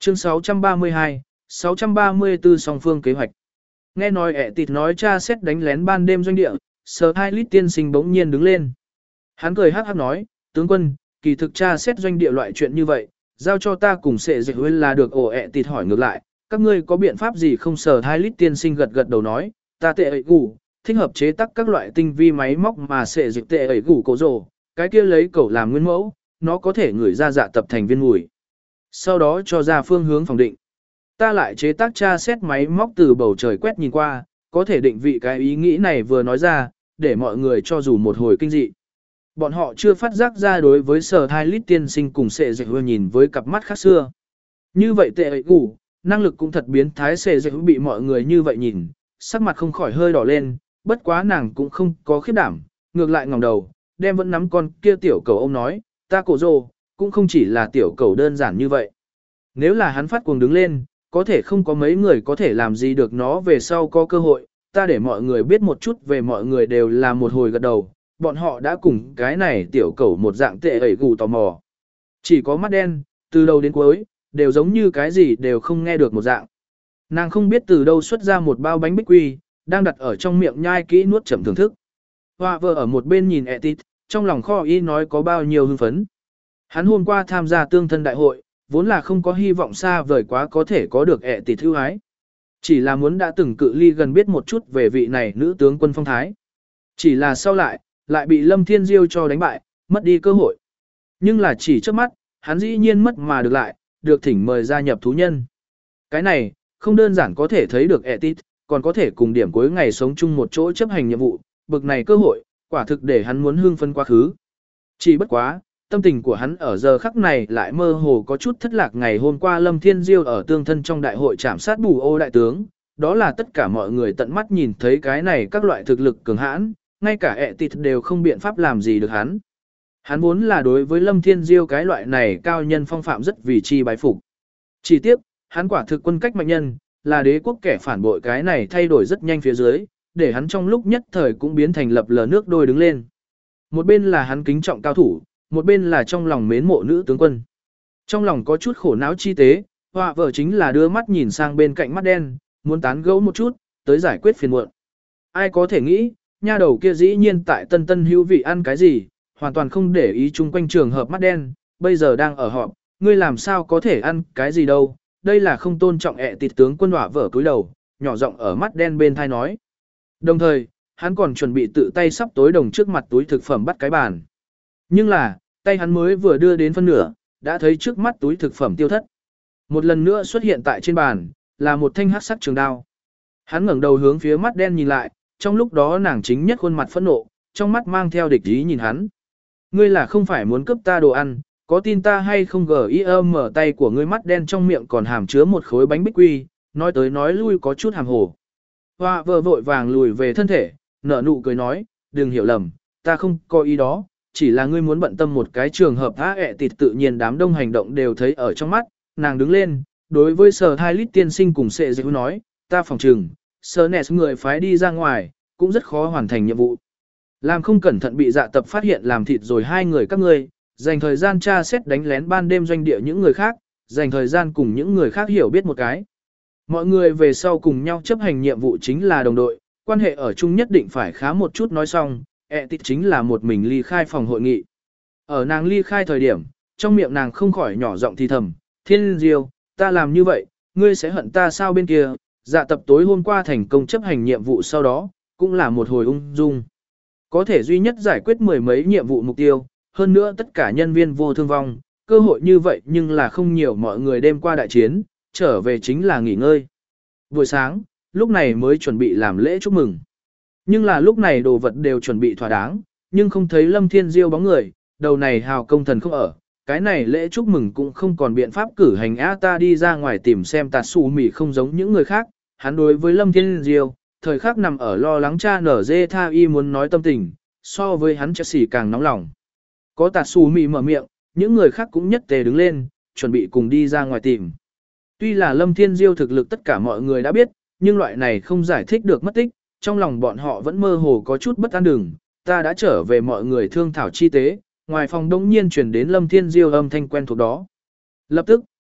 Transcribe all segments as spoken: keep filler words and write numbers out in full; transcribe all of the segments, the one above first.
Chương sáu trăm ba mươi hai, sáu trăm ba mươi tư song phương kế hoạch. Nghe nói ẹ tịt nói cha xét đánh lén ban đêm doanh địa, Sở Hai Lít tiên sinh bỗng nhiên đứng lên. Hắn cười hắc hắc nói, tướng quân, kỳ thực cha xét doanh địa loại chuyện như vậy, giao cho ta cùng sệ dịch huyên là được. Ổ ẹ tịt hỏi ngược lại, các ngươi có biện pháp gì không? Sở Hai Lít tiên sinh gật gật đầu nói, ta tệ ấy gù, thích hợp chế tác các loại tinh vi máy móc mà sệ dịch tệ ấy gù cổ rồ, cái kia lấy cẩu làm nguyên mẫu, nó có thể ngửi ra dạ tập thành viên mùi. Sau đó cho ra phương hướng phòng định. Ta lại chế tác tra xét máy móc từ bầu trời quét nhìn qua, có thể định vị. Cái ý nghĩ này vừa nói ra, để mọi người cho dù một hồi kinh dị. Bọn họ chưa phát giác ra đối với Sở Hai Lít tiên sinh cùng sệ dịch hư nhìn với cặp mắt khác xưa. Như vậy tệ ấy ngủ, năng lực cũng thật biến thái. Sệ dịch hư bị mọi người như vậy nhìn, sắc mặt không khỏi hơi đỏ lên, bất quá nàng cũng không có khiếp đảm, ngược lại ngẩng đầu, đem vẫn nắm con kia tiểu cầu ông nói, ta cổ rồ, cũng không chỉ là tiểu cầu đơn giản như vậy. Nếu là hắn phát cuồng đứng lên, có thể không có mấy người có thể làm gì được nó. Về sau có cơ hội, ta để mọi người biết một chút về mọi người đều là một hồi gật đầu, bọn họ đã cùng cái này tiểu cầu một dạng tệ ẩy gù tò mò. Chỉ có mắt đen, từ đầu đến cuối, đều giống như cái gì đều không nghe được một dạng. Nàng không biết từ đâu xuất ra một bao bánh bích quy, đang đặt ở trong miệng nhai kỹ nuốt chậm thưởng thức. Hoa vợ ở một bên nhìn Etit, trong lòng kho y nói có bao nhiêu hưng phấn. Hắn hôm qua tham gia tương thân đại hội, vốn là không có hy vọng xa vời quá có thể có được Etit ưu ái. Chỉ là muốn đã từng cự ly gần biết một chút về vị này nữ tướng quân phong thái. Chỉ là sau lại, lại bị Lâm Thiên Diêu cho đánh bại, mất đi cơ hội. Nhưng là chỉ trước mắt, hắn dĩ nhiên mất mà được lại, được thỉnh mời gia nhập thú nhân. Cái này, không đơn giản có thể thấy được Etit, còn có thể cùng điểm cuối ngày sống chung một chỗ chấp hành nhiệm vụ, bực này cơ hội, quả thực để hắn muốn hưng phấn quá khứ. Chỉ bất quá, tâm tình của hắn ở giờ khắc này lại mơ hồ có chút thất lạc. Ngày hôm qua Lâm Thiên Diêu ở tương thân trong đại hội trảm sát Bù Ô đại tướng, đó là tất cả mọi người tận mắt nhìn thấy cái này các loại thực lực cường hãn, ngay cả Etit đều không biện pháp làm gì được hắn. Hắn vốn là đối với Lâm Thiên Diêu cái loại này cao nhân phong phạm rất vì chi bái phục. Chỉ tiếc, hắn quả thực quân cách mạnh nhân, là đế quốc kẻ phản bội, cái này thay đổi rất nhanh phía dưới, để hắn trong lúc nhất thời cũng biến thành lập lờ nước đôi đứng lên. Một bên là hắn kính trọng cao thủ, một bên là trong lòng mến mộ nữ tướng quân. Trong lòng có chút khổ não chi tế, họa vợ chính là đưa mắt nhìn sang bên cạnh mắt đen, muốn tán gẫu một chút, tới giải quyết phiền muộn. Ai có thể nghĩ, nha đầu kia dĩ nhiên tại tân tân hữu vị ăn cái gì, hoàn toàn không để ý chung quanh trường hợp mắt đen, bây giờ đang ở họp, ngươi làm sao có thể ăn cái gì đâu, đây là không tôn trọng ẹ tịt. Tướng quân họa vợ cúi đầu, nhỏ giọng ở mắt đen bên thai nói. Đồng thời, hắn còn chuẩn bị tự tay sắp tối đồng trước mặt túi thực phẩm bắt cái bàn. Nhưng là, tay hắn mới vừa đưa đến phân nửa, đã thấy trước mắt túi thực phẩm tiêu thất. Một lần nữa xuất hiện tại trên bàn, là một thanh hắc sắc trường đao. Hắn ngẩng đầu hướng phía mắt đen nhìn lại, trong lúc đó nàng chính nhất khuôn mặt phẫn nộ, trong mắt mang theo địch ý nhìn hắn. Ngươi là không phải muốn cướp ta đồ ăn, có tin ta hay không? Gim mở tay của ngươi, mắt đen trong miệng còn hàm chứa một khối bánh bích quy, nói tới nói lui có chút hàm hồ. Hoa vợ vội vàng lùi về thân thể, nở nụ cười nói, đừng hiểu lầm, ta không có ý đó, chỉ là ngươi muốn bận tâm một cái trường hợp á. Ẹ tịt tự nhiên đám đông hành động đều thấy ở trong mắt, nàng đứng lên, đối với Sở Hai Lít tiên sinh cùng sệ dịch nói, ta phòng trừng, Sở Ness người phái đi ra ngoài, cũng rất khó hoàn thành nhiệm vụ. Làm không cẩn thận bị dạ tập phát hiện làm thịt rồi hai người các ngươi, dành thời gian tra xét đánh lén ban đêm doanh địa những người khác, dành thời gian cùng những người khác hiểu biết một cái. Mọi người về sau cùng nhau chấp hành nhiệm vụ chính là đồng đội, quan hệ ở chung nhất định phải khá một chút. Nói xong, ẹ tịt chính là một mình ly khai phòng hội nghị. Ở nàng ly khai thời điểm, trong miệng nàng không khỏi nhỏ giọng thì thầm, Thiên Diêu, ta làm như vậy, ngươi sẽ hận ta sao? Bên kia, dạ tập tối hôm qua thành công chấp hành nhiệm vụ sau đó, cũng là một hồi ung dung. Có thể duy nhất giải quyết mười mấy nhiệm vụ mục tiêu, hơn nữa tất cả nhân viên vô thương vong, cơ hội như vậy nhưng là không nhiều. Mọi người đêm qua đại chiến, trở về chính là nghỉ ngơi. Buổi sáng, lúc này mới chuẩn bị làm lễ chúc mừng. Nhưng là lúc này đồ vật đều chuẩn bị thỏa đáng, nhưng không thấy Lâm Thiên Diêu bóng người, đầu này hào công thần không ở. Cái này lễ chúc mừng cũng không còn biện pháp cử hành á. Ta đi ra ngoài tìm xem tạt xù mì không giống những người khác. Hắn đối với Lâm Thiên Diêu, thời khắc nằm ở lo lắng cha nở dê tha y muốn nói tâm tình, so với hắn Chelsea càng nóng lòng. Có tạt xù mì mở miệng, những người khác cũng nhất tề đứng lên, chuẩn bị cùng đi ra ngoài tìm. Tuy là Lâm Thiên Diêu thực lực tất cả mọi người đã biết, nhưng loại này không giải thích được mất tích, trong lòng bọn họ vẫn mơ hồ có chút bất an. Đừng, ta đã trở về. Mọi người thương thảo chi tế, ngoài phòng đông nhiên truyền đến Lâm Thiên Diêu âm thanh quen thuộc đó. Lập tức,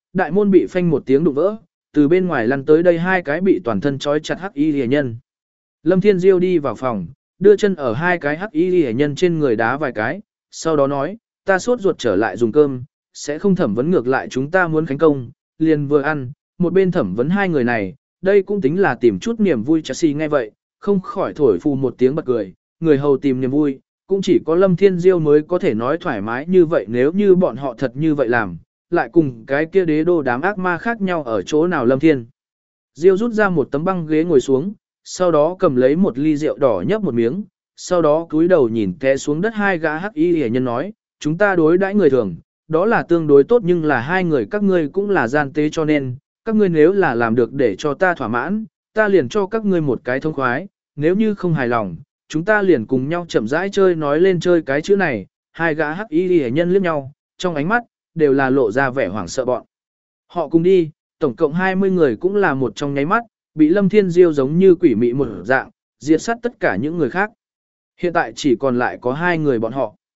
đại môn bị phanh một tiếng đụng vỡ, từ bên ngoài lăn tới đây hai cái bị toàn thân trói chặt hắc y liễu nhân. Lâm Thiên Diêu đi vào phòng, đưa chân ở hai cái hắc y liễu nhân trên người đá vài cái, sau đó nói, ta sốt ruột trở lại dùng cơm, sẽ không thẩm vấn ngược lại chúng ta muốn khánh công, liền vừa ăn, một bên thẩm vấn hai người này, đây cũng tính là tìm chút niềm vui. Chelsea nghe vậy, không khỏi thổi phù một tiếng bật cười, người hầu tìm niềm vui, cũng chỉ có Lâm Thiên Diêu mới có thể nói thoải mái như vậy, nếu như bọn họ thật như vậy làm, lại cùng cái kia đế đô đám ác ma khác nhau ở chỗ nào. Lâm Thiên Diêu rút ra một tấm băng ghế ngồi xuống, sau đó cầm lấy một ly rượu đỏ nhấp một miếng, sau đó cúi đầu nhìn té xuống đất hai gã hắc y liễu nhân nói, chúng ta đối đãi người thường, đó là tương đối tốt, nhưng là hai người các ngươi cũng là gian tế, cho nên, các ngươi nếu là làm được để cho ta thỏa mãn, ta liền cho các ngươi một cái thông khoái, nếu như không hài lòng, chúng ta liền cùng nhau chậm rãi chơi. Nói lên chơi cái chữ này, hai gã hắc y liễu nhân liếc nhau, trong ánh mắt đều là lộ ra vẻ hoảng sợ. Bọn họ cùng đi, tổng cộng hai mươi người cũng là một trong nháy mắt, bị Lâm Thiên Diêu giống như quỷ mị một dạng, diệt sát tất cả những người khác. Hiện tại chỉ còn lại có hai người bọn họ.